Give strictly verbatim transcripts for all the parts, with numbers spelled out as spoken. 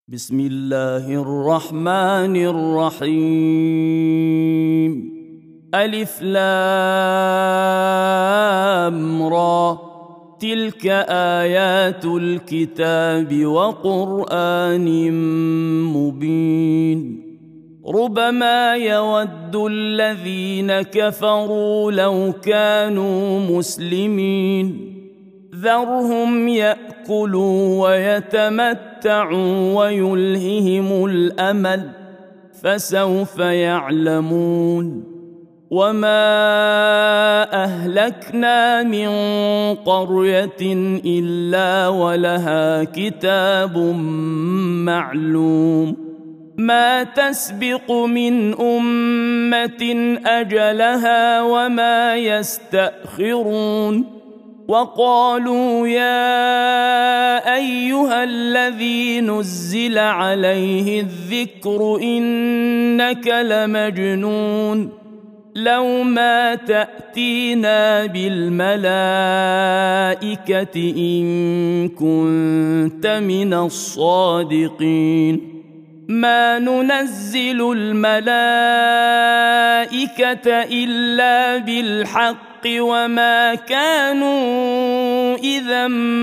بسم الله الرحمن الرحيم. ألف لام را، تلك آيات الكتاب وقرآن مبين. ربما يود الذين كفروا لو كانوا مسلمين، ذرهم يأكلوا ويتمتعوا ويلههم الأمل، فسوف يعلمون. وما أهلكنا من قرية إلا ولها كتاب معلوم، ما تسبق من أمة أجلها وما يستأخرون. وقالوا يا أيها الذي نزل عليه الذكر إنك لمجنون، لو ما تأتينا بالملائكة إن كنت من الصادقين. ما ننزل الملائكة إلا بالحق وما كانوا إذا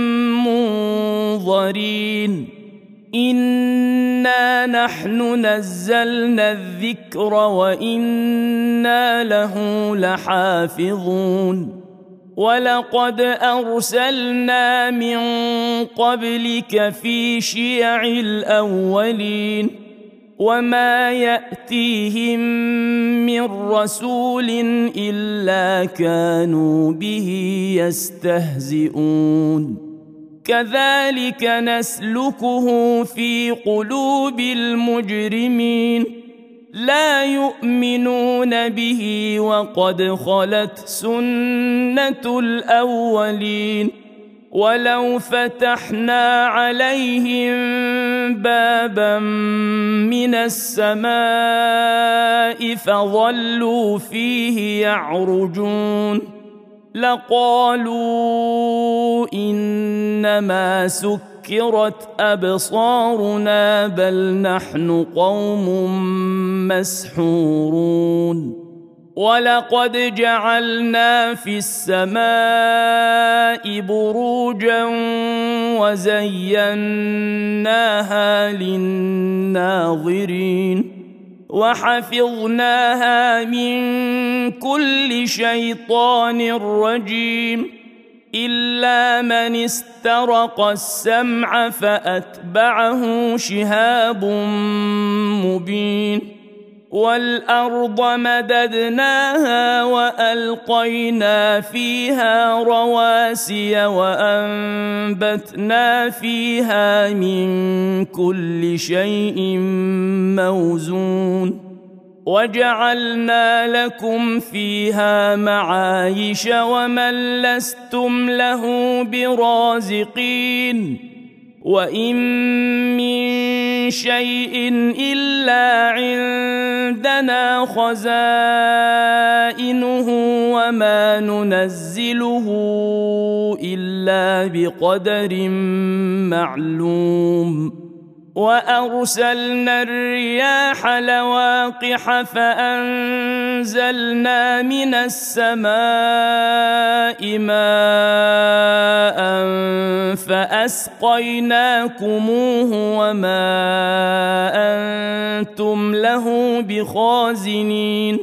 منظرين. إنا نحن نزلنا الذكر وإنا له لحافظون. ولقد أرسلنا من قبلك في شيع الأولين، وما يأتيهم من رسول إلا كانوا به يستهزئون. كذلك نسلكه في قلوب المجرمين، لا يؤمنون به وقد خلت سنة الأولين. ولو فتحنا عليهم بابا من السماء فظلوا فيه يعرجون لقالوا إنما سكرت أبصارنا بل نحن قوم مسحورون. ولقد جعلنا في السماء بروجا وزيناها للناظرين، وحفظناها من كل شيطان رجيم، إلا من استرق السمع فأتبعه شهاب مبين. والأرض مددناها وألقينا فيها رواسي وأنبتنا فيها من كل شيء موزون، وجعلنا لكم فيها معايش ومن لستم له برازقين. وإن من شيء إلا عندنا خزائنه وما ننزله إلا بقدر معلوم. وأرسلنا الرياح لواقح فأنزلنا من السماء ماء فأسقيناكموه وما أنتم له بخازنين.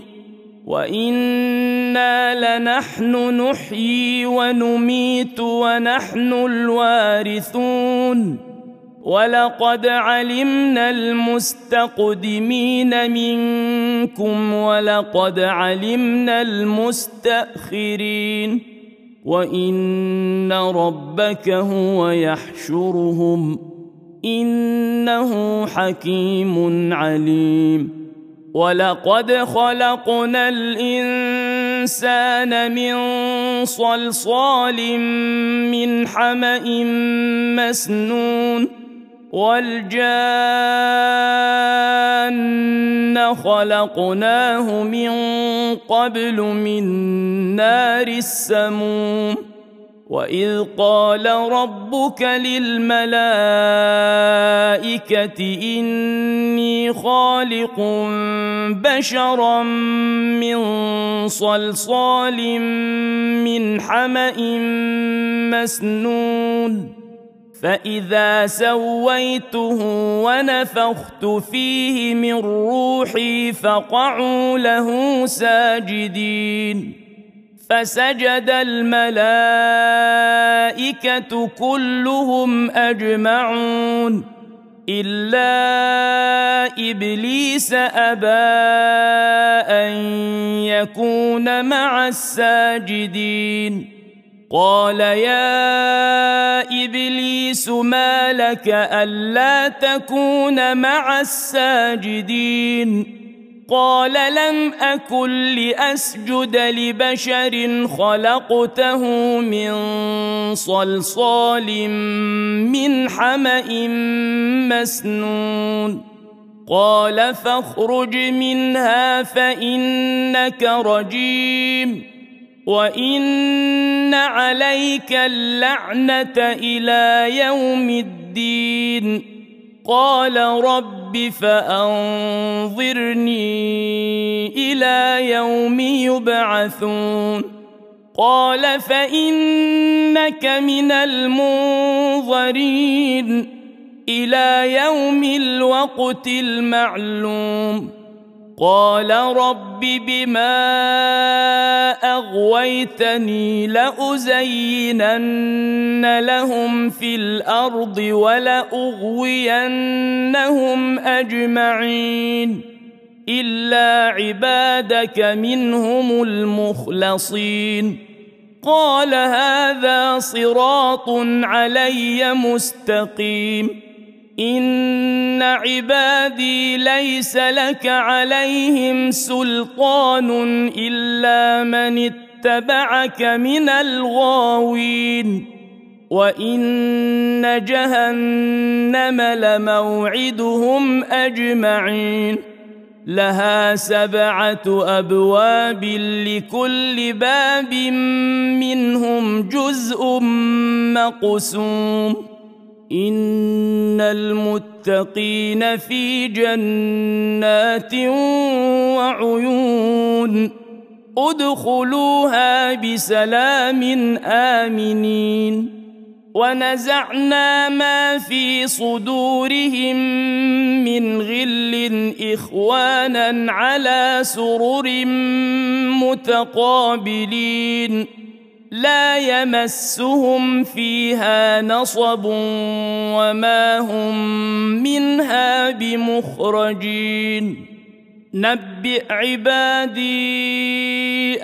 وإنا لنحن نحيي ونميت ونحن الوارثون. ولقد علمنا المستقدمين منكم ولقد علمنا المستأخرين، وإن ربك هو يحشرهم إنه حكيم عليم. ولقد خلقنا الإنسان من صلصال من حمأ مسنون، والجان خلقناه من قبل من نار السموم. وإذ قال ربك للملائكة إني خالق بشرا من صلصال من حمأ مسنون فإذا سويته ونفخت فيه من روحي فقعوا له ساجدين فسجد الملائكة كلهم أجمعون إلا إبليس أبى أن يكون مع الساجدين قال يا إبليس ما لك ألا تكون مع الساجدين قال لم أكن لأسجد لبشر خلقته من صلصال من حمأ مسنون قال فاخرج منها فإنك رجيم وإن عليك اللعنة إلى يوم الدين قال رب فأنظرني إلى يوم يبعثون قال فإنك من المنظرين إلى يوم الوقت المعلوم قال رب بما أغويتني لأزينن لهم في الأرض ولأغوينهم أجمعين إلا عبادك منهم المخلصين قال هذا صراط علي مستقيم إن عبادي ليس لك عليهم سلطان إلا من اتبعك من الغاوين وإن جهنم لموعدهم أجمعين لها سبعة أبواب لكل باب منهم جزء مقسوم إن المتقين في جنات وعيون ادخلوها بسلام آمنين ونزعنا ما في صدورهم من غل إخوانا على سرر متقابلين لا يمسهم فيها نصب وما هم منها بمخرجين نبئ عبادي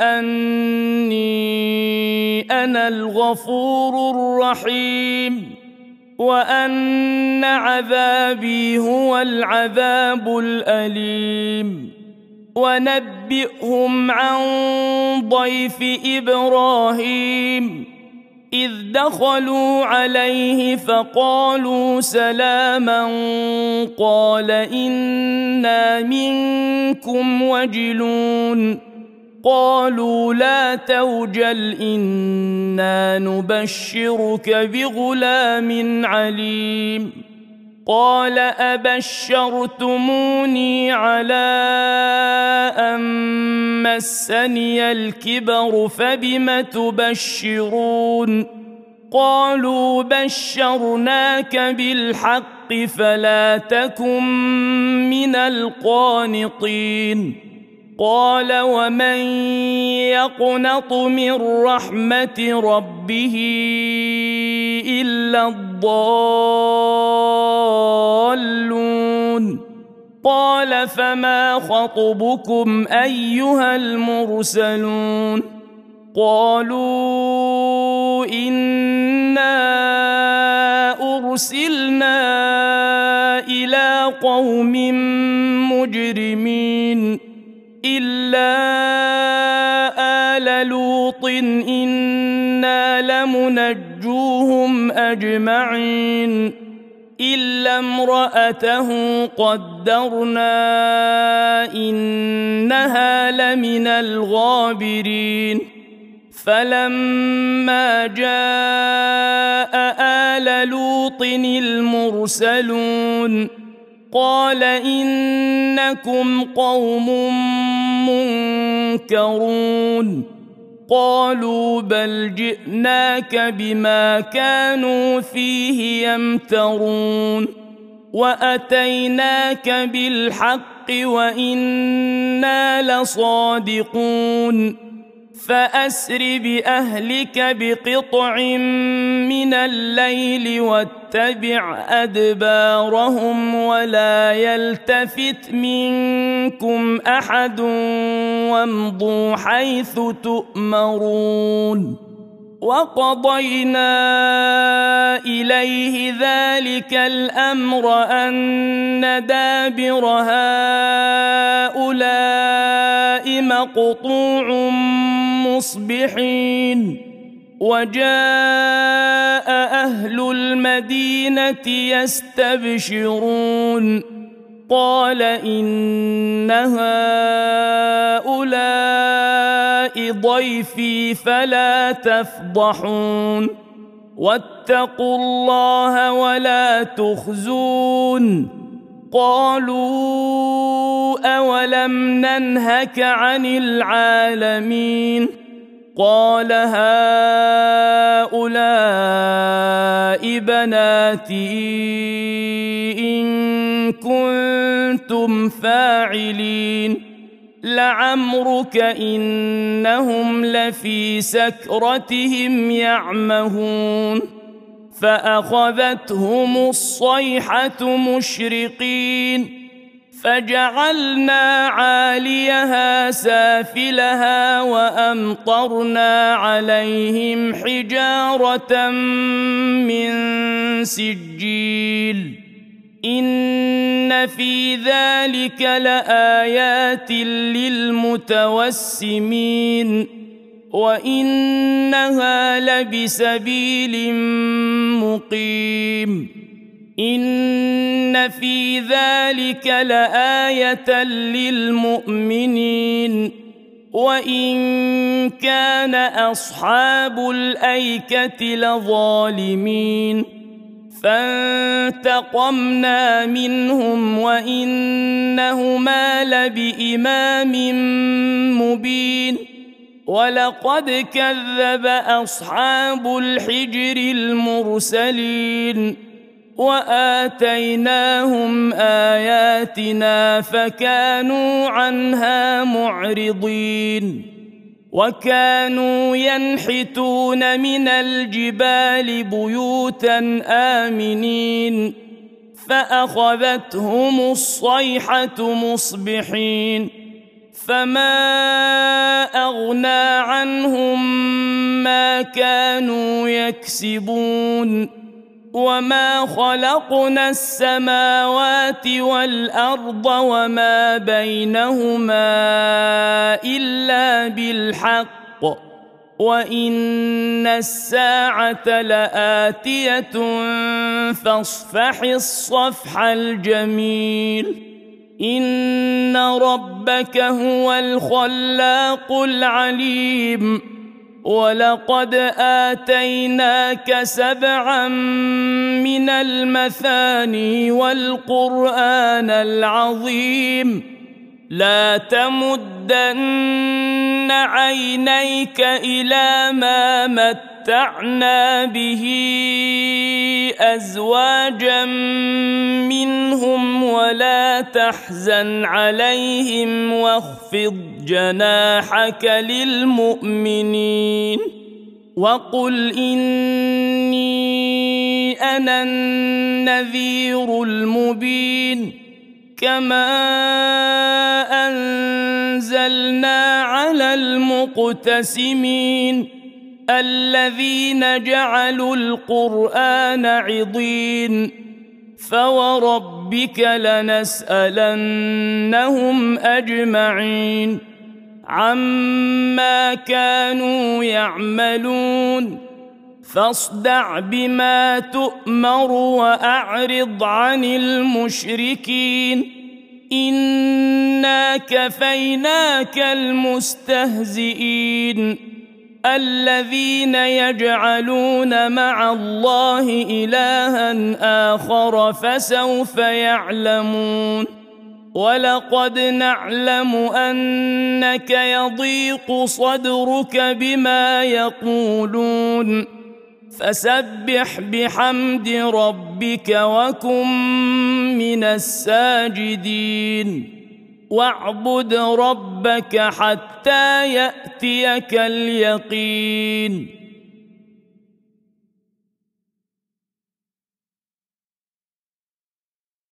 أني أنا الغفور الرحيم وأن عذابي هو العذاب الأليم ونبئهم عن ضيف إبراهيم إذ دخلوا عليه فقالوا سلاما قال إنا منكم وجلون قالوا لا توجل إنا نبشرك بغلام عليم قال أبشرتموني على أن مسني الكبر فبم تبشرون قالوا بشرناك بالحق فلا تكن من القانطين قال ومن يقنط من رحمة ربه إلا الضالون قال فما خطبكم أيها المرسلون قالوا إنا أرسلنا إلى قوم مجرمين إلا آل لوط إنا لمنجوهم أجمعين إلا امرأته قدرنا إنها لمن الغابرين فلما جاء آل لوط المرسلون قال إنكم قوم منكرون قالوا بل جئناك بما كانوا فيه يمترون وأتيناك بالحق وإنا لصادقون فأسر بأهلك بقطع من الليل واتبع أدبارهم ولا يلتفت منكم أحد وامضوا حيث تؤمرون وقضينا إليه ذلك الأمر أن دابر هؤلاء مقطوع مصبحين وجاء أهل المدينة يستبشرون قال إن هؤلاء ضيفي فلا تفضحون واتقوا الله ولا تخزون قالوا أولم ننهك عن العالمين قال هؤلاء بناتي إن كنتم فاعلين لعمرك إنهم لفي سكرتهم يعمهون فأخذتهم الصيحة مشرقين فجعلنا عاليها سافلها وأمطرنا عليهم حجارة من سجيل إن في ذلك لآيات للمتوسمين وإنها لبسبيل مقيم إن في ذلك لآية للمؤمنين وإن كان أصحاب الأيكة لظالمين فانتقمنا منهم وإنهما لبإمام مبين ولقد كذب أصحاب الحجر المرسلين وآتيناهم آياتنا فكانوا عنها معرضين وكانوا ينحتون من الجبال بيوتا آمنين فأخذتهم الصيحة مصبحين فما أغنى عنهم ما كانوا يكسبون وما خلقنا السماوات والأرض وما بينهما إلا بالحق وإن الساعة لآتية فاصفح الصفح الجميل إن ربك هو الخلاق العليم ولقد آتيناك سبعا من المثاني والقرآن العظيم لا تمدن عينيك إلى ما متعنا به أزواجا منهم ولا تحزن عليهم واخفض جناحك للمؤمنين وقل إني أنا النذير المبين كما أنزلنا على المقتسمين الذين جعلوا القرآن عضين فوربك لنسألنهم أجمعين عما كانوا يعملون فاصدع بما تؤمر وأعرض عن المشركين إنا كفيناك المستهزئين الذين يجعلون مع الله إلها آخر فسوف يعلمون ولقد نعلم أنك يضيق صدرك بما يقولون فسبح بحمد ربك وكن من الساجدين واعبد ربك حتى يأتيك اليقين